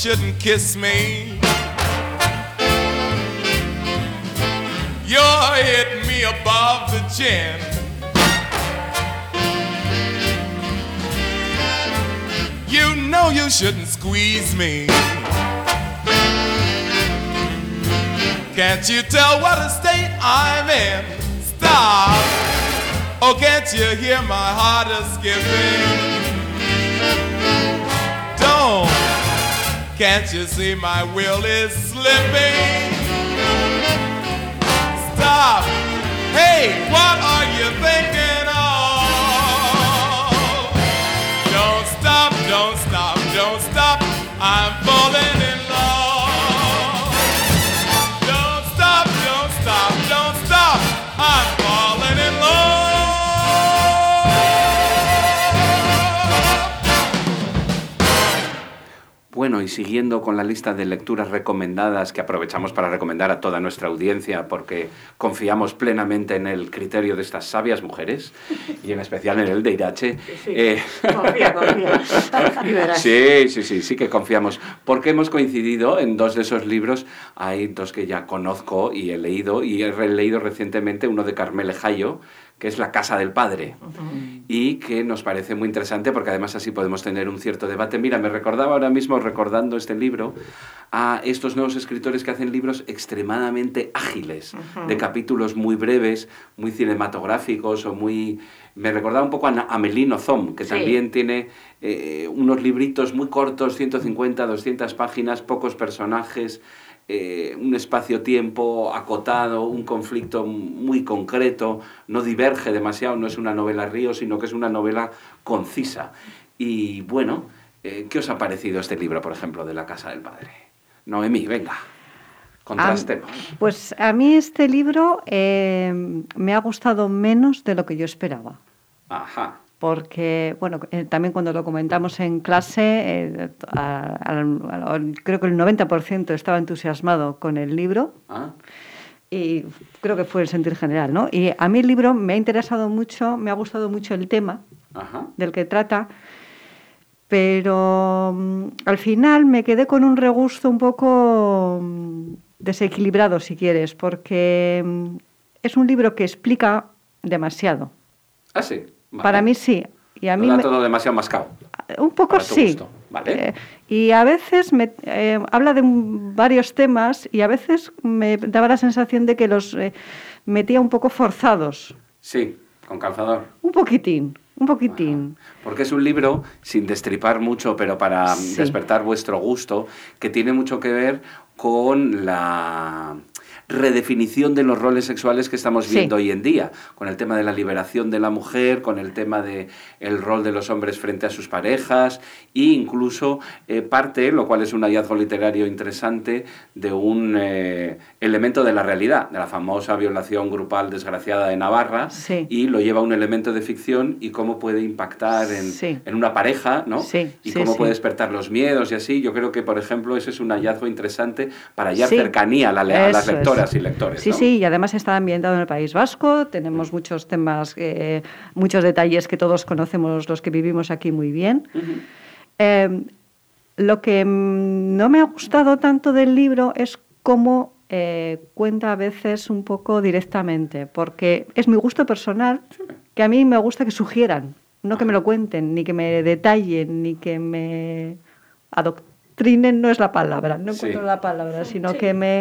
shouldn't kiss me. You're hitting me above the chin. You know you shouldn't squeeze me. Can't you tell what a state I'm in? Stop. Oh, can't you hear my heart a skipping? Don't. Can't you see my will is slipping? Stop. Hey, what are you thinking of? Don't stop, don't stop, don't stop. I'm falling in love. Don't stop, don't stop, don't stop. I'm falling in love. Bueno, y siguiendo con la lista de lecturas recomendadas que aprovechamos para recomendar a toda nuestra audiencia porque confiamos plenamente en el criterio de estas sabias mujeres y en especial en el de Irache. Sí, eh, confía, confía. Y verás. Sí, sí, sí, sí que confiamos. Porque hemos coincidido en dos de esos libros. Hay dos que ya conozco y he leído. Y he releído recientemente uno de Carmele Hayyo, que es La casa del padre. Uh-huh. Y que nos parece muy interesante porque además así podemos tener un cierto debate. Mira, me recordaba ahora mismo, recordando este libro, a estos nuevos escritores que hacen libros extremadamente ágiles, uh-huh. de capítulos muy breves, muy cinematográficos o muy... Me recordaba un poco a Amélie Nothomb, que sí. también tiene eh, unos libritos muy cortos, ciento cincuenta, doscientas páginas, pocos personajes, eh, un espacio-tiempo acotado, un conflicto muy concreto, no diverge demasiado, no es una novela río, sino que es una novela concisa. Y bueno, eh, ¿qué os ha parecido este libro, por ejemplo, de La casa del padre? Noemí, venga. Contrastemos. Um, pues a mí este libro eh, me ha gustado menos de lo que yo esperaba. Ajá. Porque, bueno, eh, también cuando lo comentamos en clase, eh, a, a, a, creo que el noventa por ciento estaba entusiasmado con el libro. Ah. Y creo que fue el sentir general, ¿no? Y a mí el libro me ha interesado mucho, me ha gustado mucho el tema Ajá. del que trata, pero um, al final me quedé con un regusto un poco... Um, desequilibrado, si quieres, porque es un libro que explica demasiado. Ah, sí. Vale. Para mí sí. Y a mí ¿No da me... todo demasiado mascado? Un poco sí. Gusto. Vale. Eh, y a veces me, eh, habla de un, varios temas y a veces me daba la sensación de que los eh, metía un poco forzados. Sí, con calzador. Un poquitín. Un poquitín. Ajá. Porque es un libro, sin destripar mucho, pero para sí. despertar vuestro gusto, que tiene mucho que ver con la redefinición de los roles sexuales que estamos viendo sí. hoy en día, con el tema de la liberación de la mujer, con el tema de el rol de los hombres frente a sus parejas e incluso eh, parte, lo cual es un hallazgo literario interesante, de un eh, elemento de la realidad, de la famosa violación grupal desgraciada de Navarra, sí. y lo lleva a un elemento de ficción y cómo puede impactar en, sí. en una pareja, ¿no? Sí. Y sí, cómo sí. puede despertar los miedos y así. Yo creo que, por ejemplo, ese es un hallazgo interesante para hallar sí. cercanía a, la, a las lectoras. Y lectores, sí, ¿no? sí, y además está ambientado en el País Vasco, tenemos muchos temas, eh, muchos detalles que todos conocemos los que vivimos aquí muy bien. Uh-huh. Eh, lo que no me ha gustado tanto del libro es cómo eh, cuenta a veces un poco directamente, porque es mi gusto personal, sí. que a mí me gusta que sugieran, no que me lo cuenten, ni que me detallen, ni que me adoctrinen, no es la palabra, no encuentro sí. la palabra, sino sí. que me...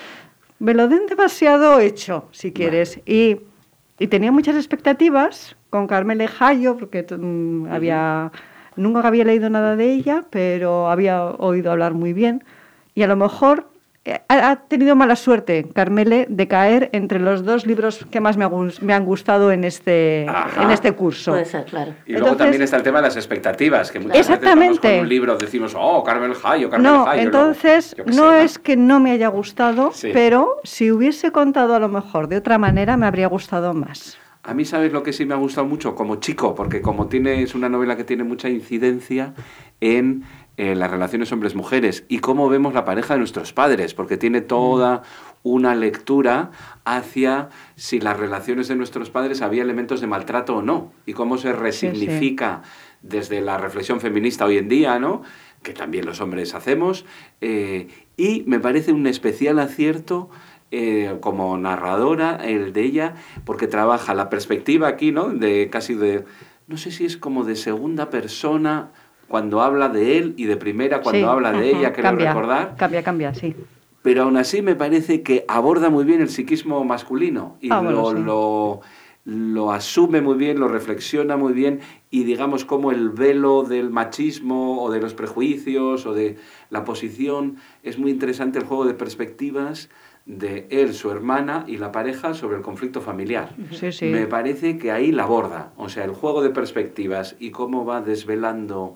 me lo den demasiado hecho, si quieres. Vale. Y, y tenía muchas expectativas con Carmele Hayyo, porque um, uh-huh. había, nunca había leído nada de ella, pero había oído hablar muy bien. Y a lo mejor eh, ha tenido mala suerte, Carmele, de caer entre los dos libros que más me, ha, me han gustado en este, en este curso. Puede ser, claro. Y luego entonces, también está el tema de las expectativas, que muchas exactamente. veces vamos con un libro decimos, oh, Carmele Hayyo, Carmele no, Hayyo. Entonces, luego, no sé, es ¿no? que no me haya gustado, sí. pero si hubiese contado a lo mejor de otra manera, me habría gustado más. A mí, ¿sabes lo que sí me ha gustado mucho? Como chico, porque como tiene, es una novela que tiene mucha incidencia en eh, las relaciones hombres-mujeres y cómo vemos la pareja de nuestros padres, porque tiene toda una lectura hacia si las relaciones de nuestros padres había elementos de maltrato o no, y cómo se resignifica sí, sí. desde la reflexión feminista hoy en día, ¿no? que también los hombres hacemos, eh, y me parece un especial acierto eh, como narradora el de ella, porque trabaja la perspectiva aquí, ¿no? De casi de, no sé si es como de segunda persona cuando habla de él y de primera cuando sí. habla de ella, creo cambia, recordar. Cambia, cambia, sí. Pero aún así me parece que aborda muy bien el psiquismo masculino y ah, bueno, lo, sí. lo, lo asume muy bien, lo reflexiona muy bien, y digamos como el velo del machismo o de los prejuicios o de la posición, es muy interesante el juego de perspectivas de él, su hermana y la pareja sobre el conflicto familiar. Sí, sí. Me parece que ahí la aborda, o sea, el juego de perspectivas y cómo va desvelando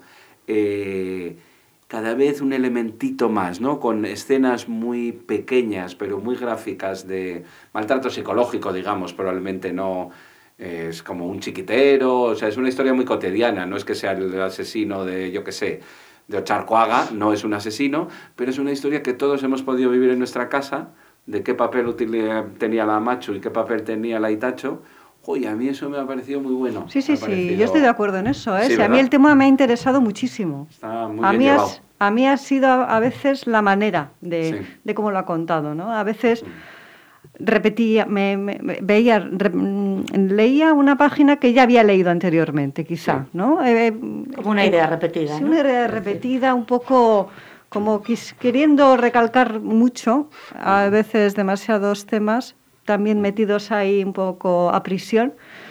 eh, cada vez un elementito más, ¿no? Con escenas muy pequeñas, pero muy gráficas de maltrato psicológico, digamos, probablemente no es como un chiquitero, o sea, es una historia muy cotidiana, no es que sea el asesino de, yo qué sé, de Ocharcoaga, no es un asesino, pero es una historia que todos hemos podido vivir en nuestra casa, de qué papel tenía la Machu y qué papel tenía la Itacho. Oye, a mí eso me ha parecido muy bueno. Sí, sí, sí, parecido... yo estoy de acuerdo en eso. ¿eh? Sí, sí, a mí el tema me ha interesado muchísimo. Está muy a, bien mí llevado. has, a mí ha sido a veces la manera de, sí. de cómo lo ha contado, ¿no? A veces repetía, me, me, me veía, re, leía una página que ya había leído anteriormente, quizá, sí. ¿no? Eh, Como una idea repetida, sí, ¿no? una idea repetida, un poco como quis, queriendo recalcar mucho, a veces demasiados temas, también metidos ahí un poco a prisión.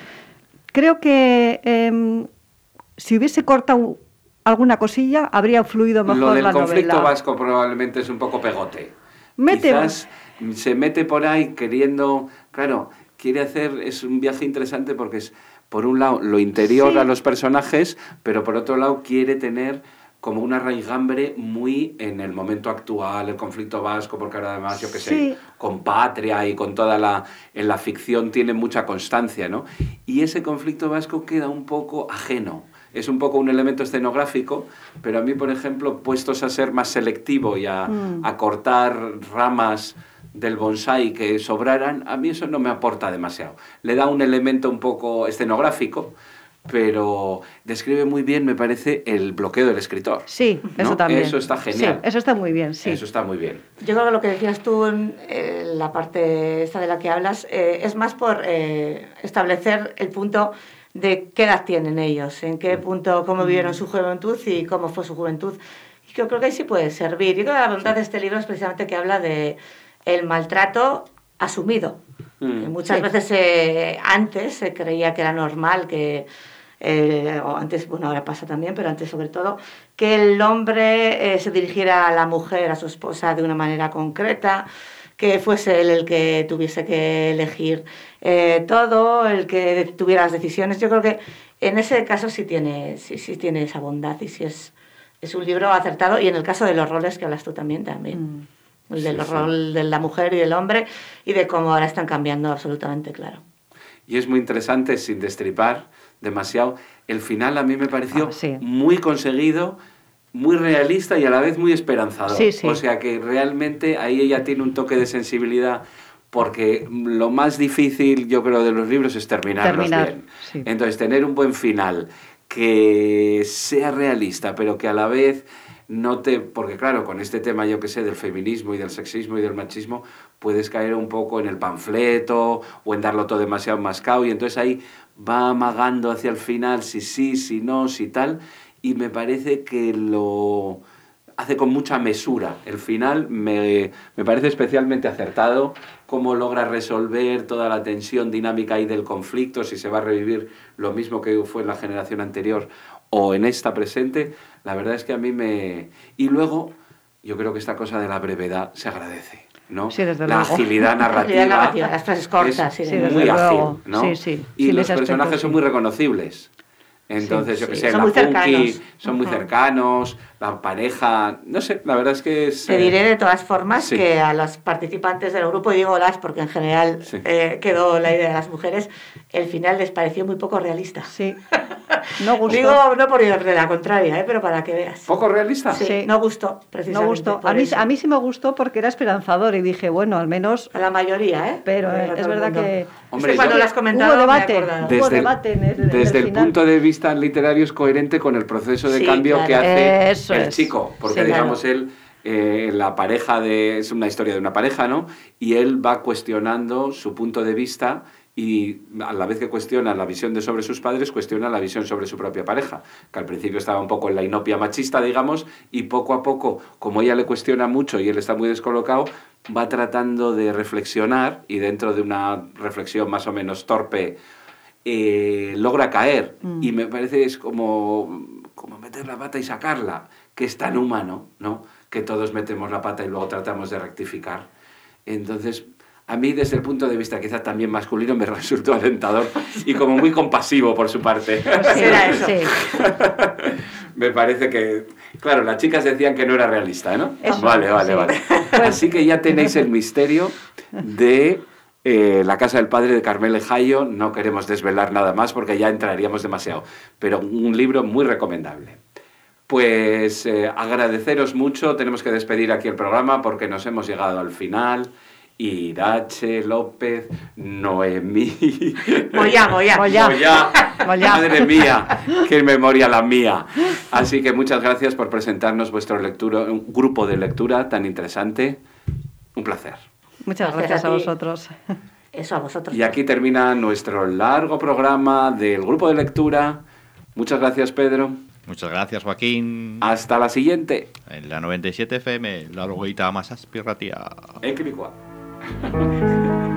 Creo que eh, si hubiese cortado alguna cosilla, habría fluido mejor la novela. Lo del conflicto vasco probablemente es un poco pegote. Mete... Quizás se mete por ahí queriendo... Claro, quiere hacer... Es un viaje interesante porque es, por un lado, lo interior sí. a los personajes, pero por otro lado quiere tener como una raigambre muy en el momento actual, el conflicto vasco, porque ahora además, yo qué sé, sí. con Patria y con toda la... En la ficción tiene mucha constancia, ¿no? Y ese conflicto vasco queda un poco ajeno. Es un poco un elemento escenográfico, pero a mí, por ejemplo, puestos a ser más selectivo y a, mm. a cortar ramas del bonsái que sobraran, a mí eso no me aporta demasiado. Le da un elemento un poco escenográfico, pero describe muy bien, me parece, el bloqueo del escritor. Sí, eso ¿no? también. Eso está genial. Sí, eso está muy bien, sí. Eso está muy bien. Yo creo que lo que decías tú en eh, la parte esta de la que hablas eh, es más por eh, establecer el punto de qué edad tienen ellos, en qué punto, cómo vivieron su juventud y cómo fue su juventud. Y yo creo que ahí sí puede servir. Yo creo que la bondad de este libro es precisamente que habla de el maltrato asumido. Mm. Muchas sí. veces eh, antes se creía que era normal que... Eh, o antes, bueno, ahora pasa también, pero antes sobre todo, que el hombre eh, se dirigiera a la mujer, a su esposa, de una manera concreta, que fuese él el que tuviese que elegir eh, todo, el que tuviera las decisiones. Yo creo que en ese caso sí tiene, sí, sí tiene esa bondad y sí es, es un libro acertado. Y en el caso de los roles que hablas tú también, también. Mm. El del sí, rol sí. de la mujer y del hombre y de cómo ahora están cambiando absolutamente, claro. Y es muy interesante, sin destripar demasiado, el final a mí me pareció ah, sí. muy conseguido, muy realista y a la vez muy esperanzador. Sí, sí. O sea que realmente ahí ella tiene un toque de sensibilidad, porque lo más difícil, yo creo, de los libros es terminarlos Terminar, bien. Sí. Entonces, tener un buen final que sea realista, pero que a la vez no te... Porque claro, con este tema, yo que sé, del feminismo y del sexismo y del machismo, puedes caer un poco en el panfleto o en darlo todo demasiado mascado, y entonces ahí va amagando hacia el final si sí, si no, si tal, y me parece que lo hace con mucha mesura. El final me, me parece especialmente acertado, cómo logra resolver toda la tensión dinámica ahí del conflicto, si se va a revivir lo mismo que fue en la generación anterior o en esta presente. La verdad es que a mí me... Y luego, yo creo que esta cosa de la brevedad se agradece, ¿no? Sí, desde la luego. agilidad narrativa, agilidad narrativa, las frases cortas, es sí, muy desde ágil, luego. ¿no? Sí, sí. Y Sí, los en ese personajes aspecto, son sí. muy reconocibles. Entonces, sí, yo que sí. sé, Son la muy Punky, cercanos. son Uh-huh. muy cercanos, la pareja, no sé, la verdad es que es... Te diré de todas formas sí. que a los participantes del grupo, y digo las porque en general sí. eh, quedó la idea de las mujeres, el final les pareció muy poco realista. Sí. No gustó. Digo, no por ir de la contraria, ¿eh? Pero para que veas. ¿Poco realista? Sí, Sí. no gustó, precisamente. No gustó. por A mí, eso. a mí sí me gustó porque era esperanzador y dije, bueno, al menos... A la mayoría, ¿eh? Pero No eh, a todo es el verdad mundo. que... Hombre, es que cuando yo- lo has comentado Hubo debate. me he acordado. Hubo Desde, debate en el- en desde el el, final. punto de vista literario es coherente con el proceso de Sí, cambio claro. que hace Eso el es. chico, porque Sí, digamos claro. él, eh, la pareja de, es una historia de una pareja, ¿no? Y él va cuestionando su punto de vista y a la vez que cuestiona la visión de sobre sus padres, cuestiona la visión sobre su propia pareja, que al principio estaba un poco en la inopia machista, digamos, y poco a poco, como ella le cuestiona mucho y él está muy descolocado, va tratando de reflexionar y dentro de una reflexión más o menos torpe, eh, logra caer. Mm. Y me parece es como, como meter la pata y sacarla, que es tan humano, ¿no? Que todos metemos la pata y luego tratamos de rectificar. Entonces, a mí desde el punto de vista quizá también masculino me resultó alentador y como muy compasivo por su parte. Pues sí, Era eso. sí. Me parece que, claro, las chicas decían que no era realista, ¿no? Eso, vale, vale, sí. vale. Así que ya tenéis el misterio de eh, La casa del padre de Carmele Jayo. No queremos desvelar nada más porque ya entraríamos demasiado, pero un libro muy recomendable. Pues eh, agradeceros mucho, tenemos que despedir aquí el programa porque nos hemos llegado al final. Irache, López, Noemí... Moya, Moya. Moya. Moya. Moya. Madre mía, qué memoria la mía. Así que muchas gracias por presentarnos vuestro lectura, un grupo de lectura tan interesante. Un placer. Muchas Gracias gracias a a ti. vosotros. Eso a vosotros. Y aquí termina nuestro largo programa del grupo de lectura. Muchas gracias, Pedro. Muchas gracias, Joaquín. Hasta la siguiente. En la noventa y siete F M, la loguita más aspiratia. Equivocua.